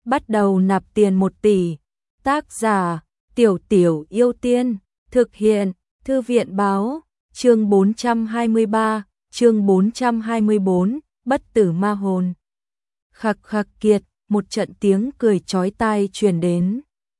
bắt đầu nạp tiền 1 tỷ. Tác giả: Tiểu Tiểu Yêu Tiên. Thực hiện: Thư viện báo. Chương 423, chương 424, bất tử ma hồn. Khặc khặc kiệt, một trận tiếng cười chói tai truyền đến.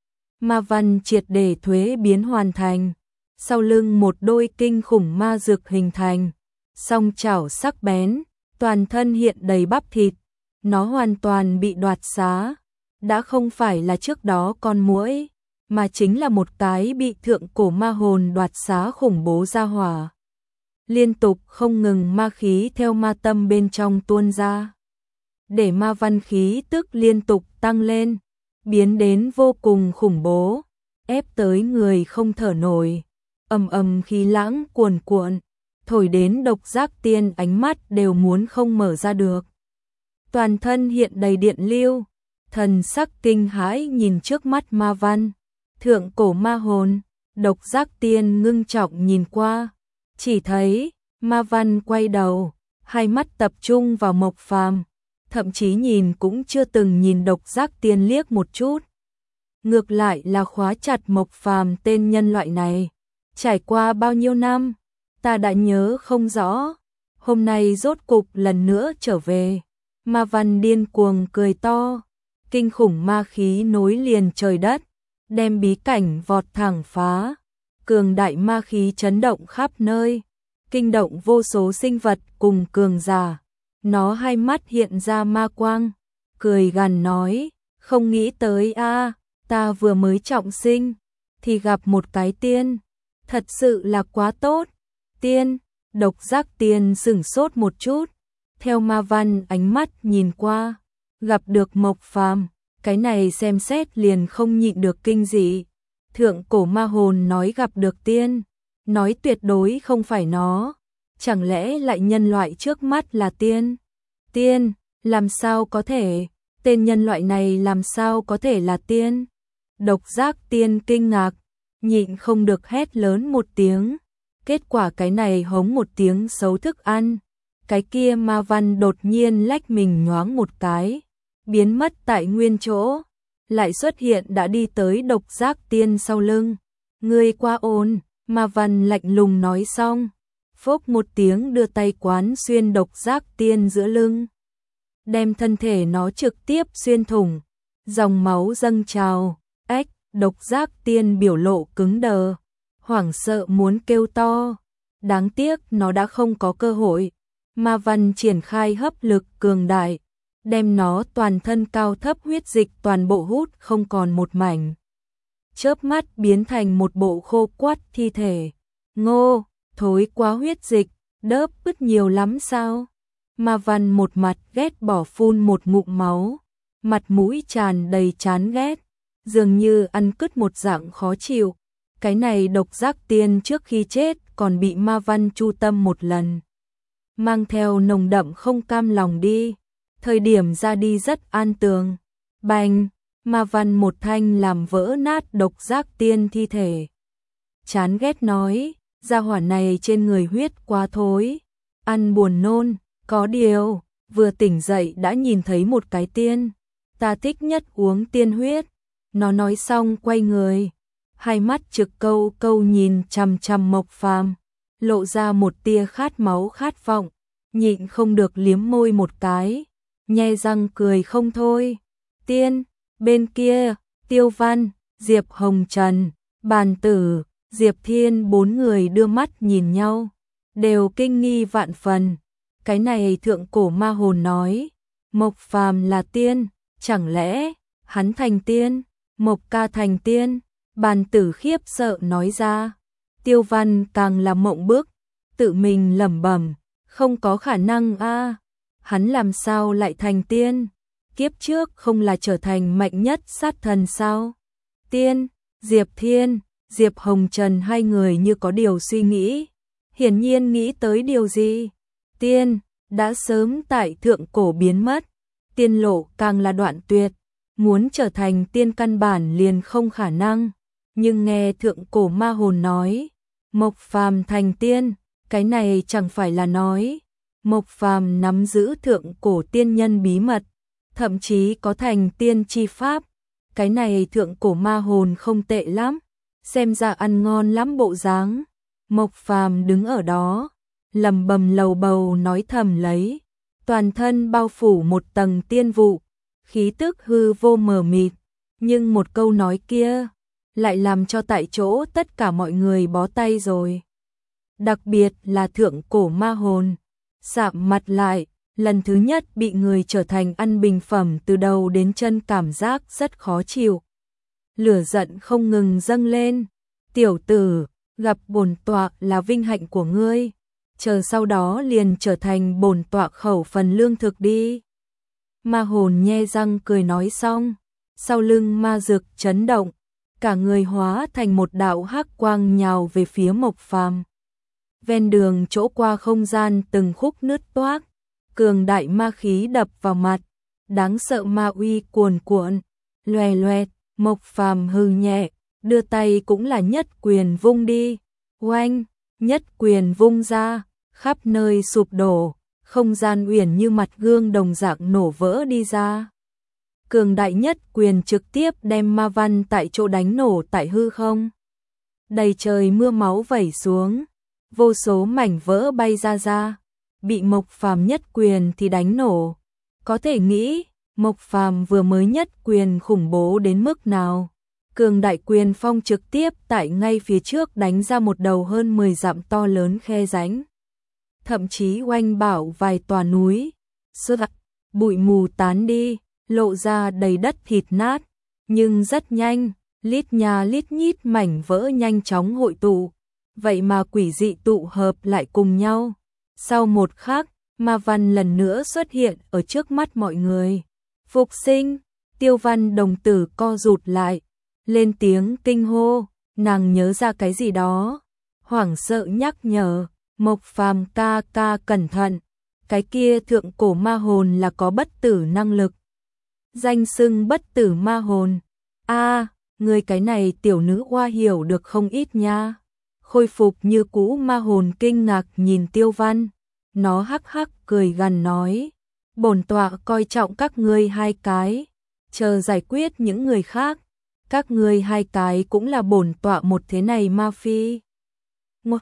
Ma văn triệt để thuế biến hoàn thành. Sau lưng một đôi kinh khủng ma dược hình thành. Song chảo sắc bén, toàn thân hiện đầy bắp thịt. Nó hoàn toàn bị đoạt xá. Đã không phải là trước đó con muỗi, mà chính là một cái bị thượng cổ ma hồn đoạt xá khủng bố ra hỏa. Liên tục không ngừng ma khí theo ma tâm bên trong tuôn ra. Để ma văn khí tức liên tục tăng lên, biến đến vô cùng khủng bố, ép tới người không thở nổi. Ầm ầm khí lãng cuồn cuộn, thổi đến Độc Giác Tiên ánh mắt đều muốn không mở ra được. Toàn thân hiện đầy điện lưu, thần sắc kinh hãi nhìn trước mắt ma văn. Thượng cổ ma hồn. Độc Giác Tiên ngưng trọng nhìn qua, chỉ thấy ma văn quay đầu, hai mắt tập trung vào Mộc Phàm, thậm chí nhìn cũng chưa từng nhìn Độc Giác Tiên liếc một chút. Ngược lại là khóa chặt Mộc Phàm tên nhân loại này. Trải qua bao nhiêu năm, ta đã nhớ không rõ, hôm nay rốt cục lần nữa trở về. Ma văn điên cuồng cười to, kinh khủng ma khí nối liền trời đất, đem bí cảnh vọt thẳng phá. Cường đại ma khí chấn động khắp nơi, kinh động vô số sinh vật cùng cường giả. Nó hai mắt hiện ra ma quang, cười gằn nói, không nghĩ tới a, ta vừa mới trọng sinh thì gặp một cái tiên, thật sự là quá tốt. Tiên? Độc Giác Tiên sửng sốt một chút, theo ma văn ánh mắt nhìn qua, gặp được Mộc Phàm, cái này xem xét liền không nhịn được kinh dị. Thượng cổ ma hồn nói gặp được tiên, nói tuyệt đối không phải nó, chẳng lẽ lại nhân loại trước mắt là tiên? Tiên, làm sao có thể, tên nhân loại này làm sao có thể là tiên? Độc Giác Tiên kinh ngạc, nhịn không được hét lớn một tiếng. Kết quả cái này hống một tiếng xấu thức ăn, cái kia ma văn đột nhiên lách mình nhoáng một cái, biến mất tại nguyên chỗ, lại xuất hiện đã đi tới Độc Giác Tiên sau lưng. Ngươi quá ồn, ma văn lạnh lùng nói xong, phốc một tiếng đưa tay quán xuyên Độc Giác Tiên giữa lưng, đem thân thể nó trực tiếp xuyên thủng, dòng máu dâng trào. Ếch, Độc Giác Tiên biểu lộ cứng đờ, hoảng sợ muốn kêu to, đáng tiếc nó đã không có cơ hội. Ma văn triển khai hấp lực cường đại, đem nó toàn thân cao thấp huyết dịch toàn bộ hút không còn một mảnh. Chớp mắt biến thành một bộ khô quắt thi thể. Ngô, thối quá huyết dịch, đớp bứt nhiều lắm sao? Ma văn một mặt ghét bỏ phun một ngụm máu, mặt mũi tràn đầy chán ghét, dường như ăn cứt một dạng khó chịu. Cái này Độc Giác Tiên trước khi chết còn bị ma văn chu tâm một lần, mang theo nồng đậm không cam lòng đi. Thời điểm ra đi rất an tường. Bành, ma văn một thanh làm vỡ nát Độc Giác Tiên thi thể. Chán ghét nói, gia hỏa này trên người huyết quá thối, ăn buồn nôn, có điều, vừa tỉnh dậy đã nhìn thấy một cái tiên, ta thích nhất uống tiên huyết. Nó nói xong quay người, hai mắt trực câu câu nhìn chằm chằm Mộc Phàm, lộ ra một tia khát máu khát vọng, nhịn không được liếm môi một cái, nhe răng cười không thôi. Tiên, bên kia, Tiêu Văn, Diệp Hồng Trần, Bàn Tử, Diệp Thiên bốn người đưa mắt nhìn nhau, đều kinh nghi vạn phần. Cái này thượng cổ ma hồn nói, Mộc Phàm là tiên, chẳng lẽ hắn thành tiên? Mộc ca thành tiên? Bàn Tử khiếp sợ nói ra. Tiêu Văn càng là mộng bức, tự mình lẩm bẩm, không có khả năng a, hắn làm sao lại thành tiên? Kiếp trước không là trở thành mạnh nhất sát thần sao? Tiên, Diệp Thiên, Diệp Hồng Trần hai người như có điều suy nghĩ, hiển nhiên nghĩ tới điều gì. Tiên đã sớm tại thượng cổ biến mất, tiên lộ càng là đoạn tuyệt, muốn trở thành tiên căn bản liền không khả năng. Nhưng nghe thượng cổ ma hồn nói, Mộc Phàm thành tiên, cái này chẳng phải là nói Mộc Phàm nắm giữ thượng cổ tiên nhân bí mật, thậm chí có thành tiên chi pháp. Cái này thượng cổ ma hồn không tệ lắm, xem ra ăn ngon lắm bộ dáng. Mộc Phàm đứng ở đó, lầm bầm lầu bầu nói thầm lấy, toàn thân bao phủ một tầng tiên vụ, khí tức hư vô mờ mịt, nhưng một câu nói kia lại làm cho tại chỗ tất cả mọi người bó tay rồi. Đặc biệt là thượng cổ ma hồn, sạm mặt lại, lần thứ nhất bị người trở thành ăn bình phẩm từ đầu đến chân, cảm giác rất khó chịu. Lửa giận không ngừng dâng lên, tiểu tử, gặp bổn tọa là vinh hạnh của ngươi, chờ sau đó liền trở thành bổn tọa khẩu phần lương thực đi. Ma hồn nhe răng cười nói xong, sau lưng ma dược chấn động, cả người hóa thành một đạo hắc quang nhào về phía Mộc Phàm. Ven đường chỗ qua không gian từng khúc nứt toác, cường đại ma khí đập vào mặt, đáng sợ ma uy cuồn cuộn, loè loẹt. Mộc Phàm hừ nhẹ, đưa tay cũng là nhất quyền vung đi, oanh, nhất quyền vung ra, khắp nơi sụp đổ, không gian uyển như mặt gương đồng dạng nổ vỡ đi ra. Cường đại nhất quyền trực tiếp đem ma văn tại chỗ đánh nổ tại hư không. Đầy trời mưa máu vẩy xuống, vô số mảnh vỡ bay ra, bị Mộc Phàm nhất quyền thì đánh nổ. Có thể nghĩ, Mộc Phàm vừa mới nhất quyền khủng bố đến mức nào. Cường đại quyền phong trực tiếp tại ngay phía trước đánh ra một đầu hơn 10 dặm to lớn khe rãnh. Thậm chí oanh bảo vài tòa núi, bụi mù tán đi, lộ ra đầy đất thịt nát. Nhưng rất nhanh, lít nhà lít nhít mảnh vỡ nhanh chóng hội tụ, vậy mà quỷ dị tụ hợp lại cùng nhau. Sau một khắc, ma văn lần nữa xuất hiện ở trước mắt mọi người. Phục sinh, Tiêu Văn đồng tử co rụt lại, lên tiếng kinh hô, nàng nhớ ra cái gì đó, hoảng sợ nhắc nhở, Mộc Phàm ca ca cẩn thận, cái kia thượng cổ ma hồn là có bất tử năng lực. Danh xưng bất tử ma hồn, người cái này tiểu nữ hoa hiểu được không ít nha. Khôi phục như cũ ma hồn kinh ngạc nhìn Tiêu Văn, nó hắc hắc cười gằn nói, bổn tọa coi trọng các ngươi hai cái, chờ giải quyết những người khác, các ngươi hai cái cũng là bổn tọa một thế này ma phi. Ngoặc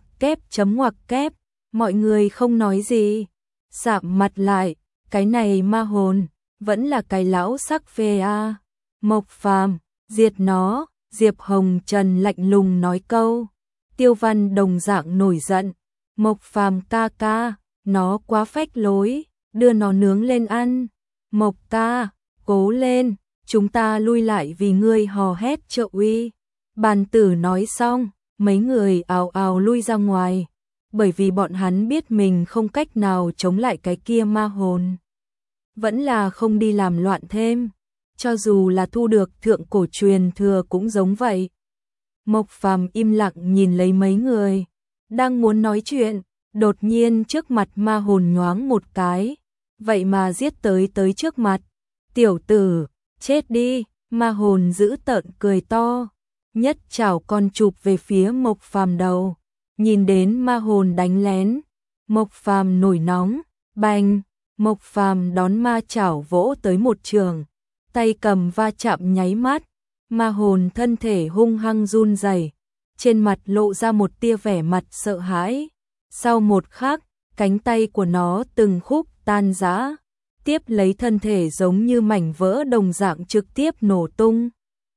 kép, mọi người không nói gì, sạm mặt lại, cái này ma hồn, vẫn là cái lão sắc phê a. Mộc Phàm, diệt nó, Diệp Hồng Trần lạnh lùng nói câu. Tiêu Văn đồng dạng nổi giận, Mộc Phàm ca ca, nó quá phách lối, đưa nó nướng lên ăn. Mộc ca, cố lên, chúng ta lui lại vì ngươi, hò hét trợ uy. Bàn tử nói xong, mấy người ào ào lui ra ngoài, bởi vì bọn hắn biết mình không cách nào chống lại cái kia ma hồn. Vẫn là không đi làm loạn thêm, cho dù là thu được thượng cổ truyền thừa cũng giống vậy. Mộc Phàm im lặng nhìn lấy mấy người, đang muốn nói chuyện, đột nhiên trước mặt ma hồn nhoáng một cái, vậy mà giết tới trước mặt. Tiểu tử, chết đi, ma hồn dữ tợn cười to, nhất chảo con chụp về phía Mộc Phàm đầu. Nhìn đến ma hồn đánh lén, Mộc Phàm nổi nóng, bành, Mộc Phàm đón ma chảo vỗ tới một trường, tay cầm va chạm nháy mắt, ma hồn thân thể hung hăng run rẩy, trên mặt lộ ra một tia vẻ mặt sợ hãi. Sau một khắc, cánh tay của nó từng khúc tan rã, tiếp lấy thân thể giống như mảnh vỡ đồng dạng trực tiếp nổ tung,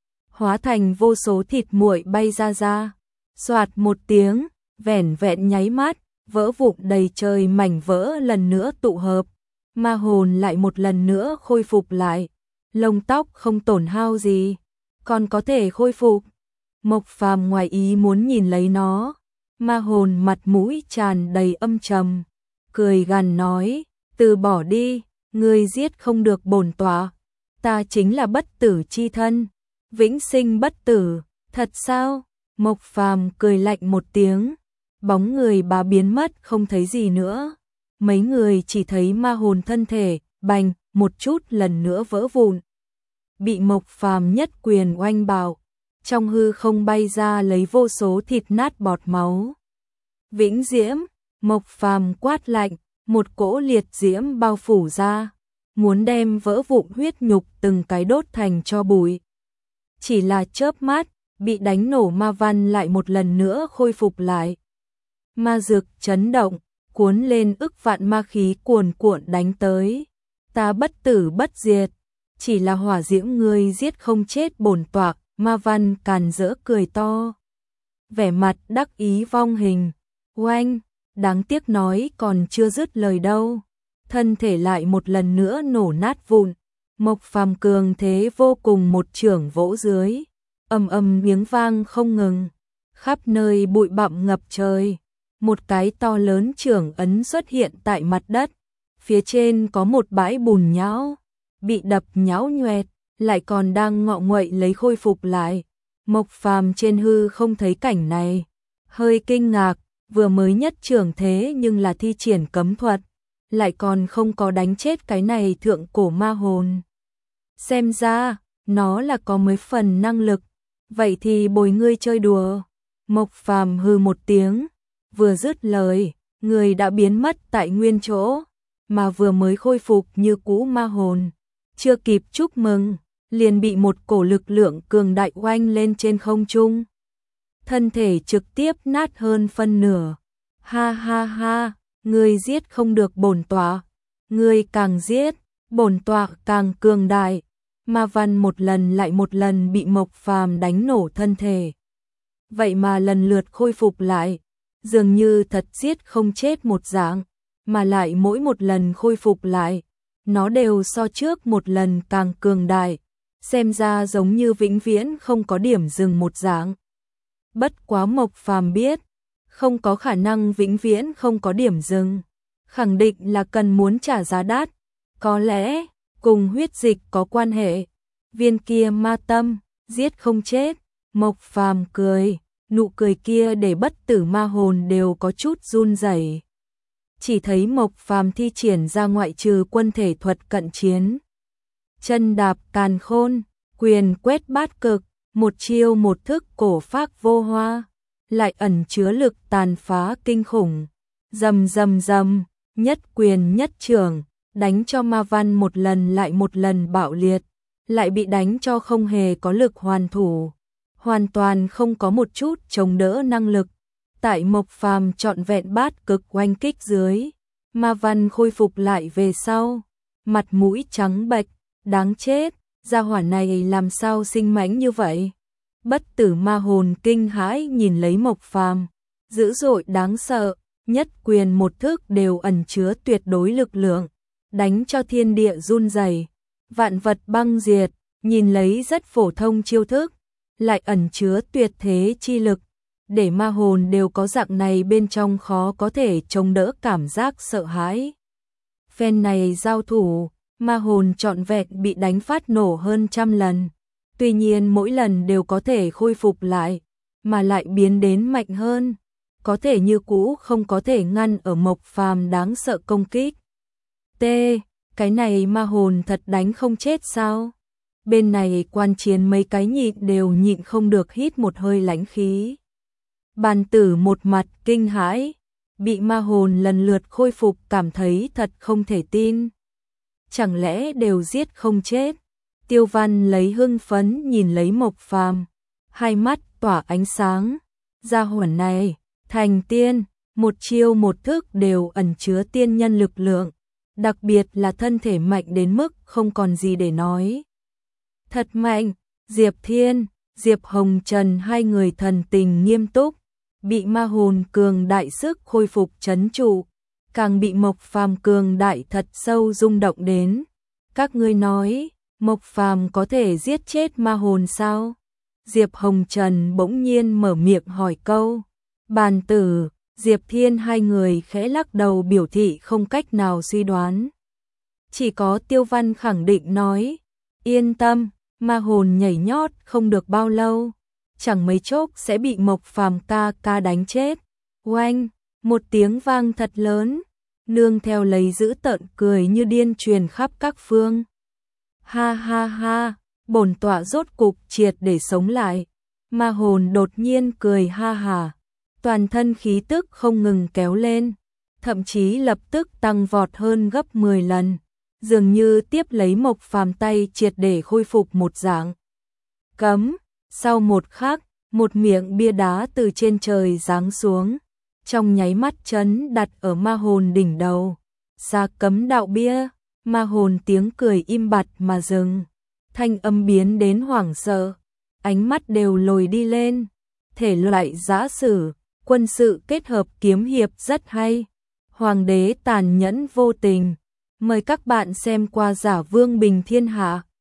hóa thành vô số thịt muội bay ra. Soạt một tiếng, vẻn vẹn nháy mắt, vỡ vụn đầy trời mảnh vỡ lần nữa tụ hợp, ma hồn lại một lần nữa khôi phục lại, lông tóc không tổn hao gì, còn có thể khôi phục. Mộc Phàm ngoài ý muốn nhìn lấy nó, ma hồn mặt mũi tràn đầy âm trầm, cười gằn nói, từ bỏ đi, ngươi giết không được bổn tọa, ta chính là bất tử chi thân, vĩnh sinh bất tử, thật sao? Mộc Phàm cười lạnh một tiếng, bóng người bà biến mất không thấy gì nữa, mấy người chỉ thấy ma hồn thân thể, bành, một chút lần nữa vỡ vụn. Bị Mộc Phàm nhất quyền oanh bạo, trong hư không bay ra lấy vô số thịt nát bọt máu. Vĩnh diễm, Mộc Phàm quát lạnh, một cỗ liệt diễm bao phủ ra, muốn đem vỡ vụn huyết nhục từng cái đốt thành tro bụi. Chỉ là chớp mắt, bị đánh nổ ma văn lại một lần nữa khôi phục lại. Ma dược chấn động, cuốn lên ức vạn ma khí cuồn cuộn đánh tới. Ta bất tử bất diệt, chỉ là hỏa diễm ngươi giết không chết bổn tọa. Ma văn càn rỡ cười to, vẻ mặt đắc ý vong hình. Oanh, đáng tiếc nói còn chưa dứt lời đâu, thân thể lại một lần nữa nổ nát vụn. Mộc Phàm cường thế vô cùng một chưởng vỗ dưới, ầm ầm miếng vang không ngừng, khắp nơi bụi bặm ngập trời. Một cái to lớn chưởng ấn xuất hiện tại mặt đất, phía trên có một bãi bùn nhão, bị đập nhão nhoẹt, lại còn đang ngọ nguậy lấy khôi phục lại. Mộc Phàm trên hư không thấy cảnh này, hơi kinh ngạc, vừa mới nhất trưởng thế nhưng là thi triển cấm thuật, lại còn không có đánh chết cái này thượng cổ ma hồn. Xem ra, nó là có mấy phần năng lực, vậy thì bồi ngươi chơi đùa. Mộc Phàm hừ một tiếng, vừa dứt lời, người đã biến mất tại nguyên chỗ, mà vừa mới khôi phục như cũ ma hồn. Chưa kịp chúc mừng, liền bị một cổ lực lượng cường đại oanh lên trên không trung. Thân thể trực tiếp nát hơn phân nửa. Ha ha ha, ngươi giết không được bổn tọa, ngươi càng giết, bổn tọa càng cường đại. Ma văn một lần lại một lần bị Mộc Phàm đánh nổ thân thể. Vậy mà lần lượt khôi phục lại, dường như thật giết không chết một dạng, mà lại mỗi một lần khôi phục lại, nó đều so trước một lần càng cường đại, xem ra giống như vĩnh viễn không có điểm dừng một dạng. Bất quá Mộc Phàm biết, không có khả năng vĩnh viễn không có điểm dừng, khẳng định là cần muốn trả giá đắt, có lẽ cùng huyết dịch có quan hệ. Viên kia ma tâm, giết không chết. Mộc Phàm cười, nụ cười kia để bất tử ma hồn đều có chút run rẩy. Chỉ thấy Mộc Phàm thi triển ra ngoại trừ quân thể thuật cận chiến, chân đạp càn khôn, quyền quét bát cực, một chiêu một thức cổ phác vô hoa, lại ẩn chứa lực tàn phá kinh khủng. Rầm rầm rầm, nhất quyền nhất chưởng, đánh cho ma văn một lần lại một lần bạo liệt, lại bị đánh cho không hề có lực hoàn thủ, hoàn toàn không có một chút chống đỡ năng lực. Tại Mộc Phàm trọn vẹn bát cực oanh kích dưới, ma văn khôi phục lại về sau, mặt mũi trắng bệch, đáng chết, gia hỏa này làm sao sinh mãnh như vậy. Bất tử ma hồn kinh hãi nhìn lấy Mộc Phàm, dữ dội đáng sợ, nhất quyền một thức đều ẩn chứa tuyệt đối lực lượng, đánh cho thiên địa run rẩy, vạn vật băng diệt. Nhìn lấy rất phổ thông chiêu thức, lại ẩn chứa tuyệt thế chi lực, để ma hồn đều có dạng này bên trong khó có thể chống đỡ cảm giác sợ hãi. Phen này giao thủ, ma hồn trọn vẹn bị đánh phát nổ hơn trăm lần, tuy nhiên mỗi lần đều có thể khôi phục lại, mà lại biến đến mạnh hơn, có thể như cũ không có thể ngăn ở Mộc Phàm đáng sợ công kích. Cái này ma hồn thật đánh không chết sao? Bên này quan chiến mấy cái nhịn đều nhịn không được hít một hơi lãnh khí. Bàn tử một mặt kinh hãi, bị ma hồn lần lượt khôi phục cảm thấy thật không thể tin. Chẳng lẽ đều giết không chết? Tiêu Văn lấy hưng phấn nhìn lấy Mộc Phàm, hai mắt tỏa ánh sáng. Gia hỏa này, thành tiên, một chiêu một thức đều ẩn chứa tiên nhân lực lượng, đặc biệt là thân thể mạnh đến mức không còn gì để nói. Thật mạnh. Diệp Thiên, Diệp Hồng Trần hai người thần tình nghiêm túc, bị ma hồn cường đại sức khôi phục trấn trụ, càng bị Mộc Phàm cường đại thật sâu rung động đến. Các ngươi nói, Mộc Phàm có thể giết chết ma hồn sao? Diệp Hồng Trần bỗng nhiên mở miệng hỏi câu. Bàn tử, Diệp Thiên hai người khẽ lắc đầu biểu thị không cách nào suy đoán. Chỉ có Tiêu Văn khẳng định nói, yên tâm, ma hồn nhảy nhót không được bao lâu, chẳng mấy chốc sẽ bị Mộc Phàm ca đánh chết. Oanh, một tiếng vang thật lớn, nương theo lấy dữ tợn cười như điên truyền khắp các phương. Ha ha ha, bổn tọa rốt cục triệt để sống lại. Ma hồn đột nhiên cười ha hà, toàn thân khí tức không ngừng kéo lên, thậm chí lập tức tăng vọt hơn gấp 10 lần. dường như tiếp lấy Mộc Phàm tay triệt để khôi phục một dạng cấm. Sau một khắc, một miệng bia đá từ trên trời giáng xuống, trong nháy mắt chấn đặt ở ma hồn đỉnh đầu. Xa cấm đạo bia, ma hồn tiếng cười im bặt mà dừng, thanh âm biến đến hoảng sợ, ánh mắt đều lồi đi lên. Thể loại giã sử, quân sự kết hợp kiếm hiệp rất hay. Hoàng đế tàn nhẫn vô tình. Mời các bạn xem qua Giả Vương Bình Thiên Hạ.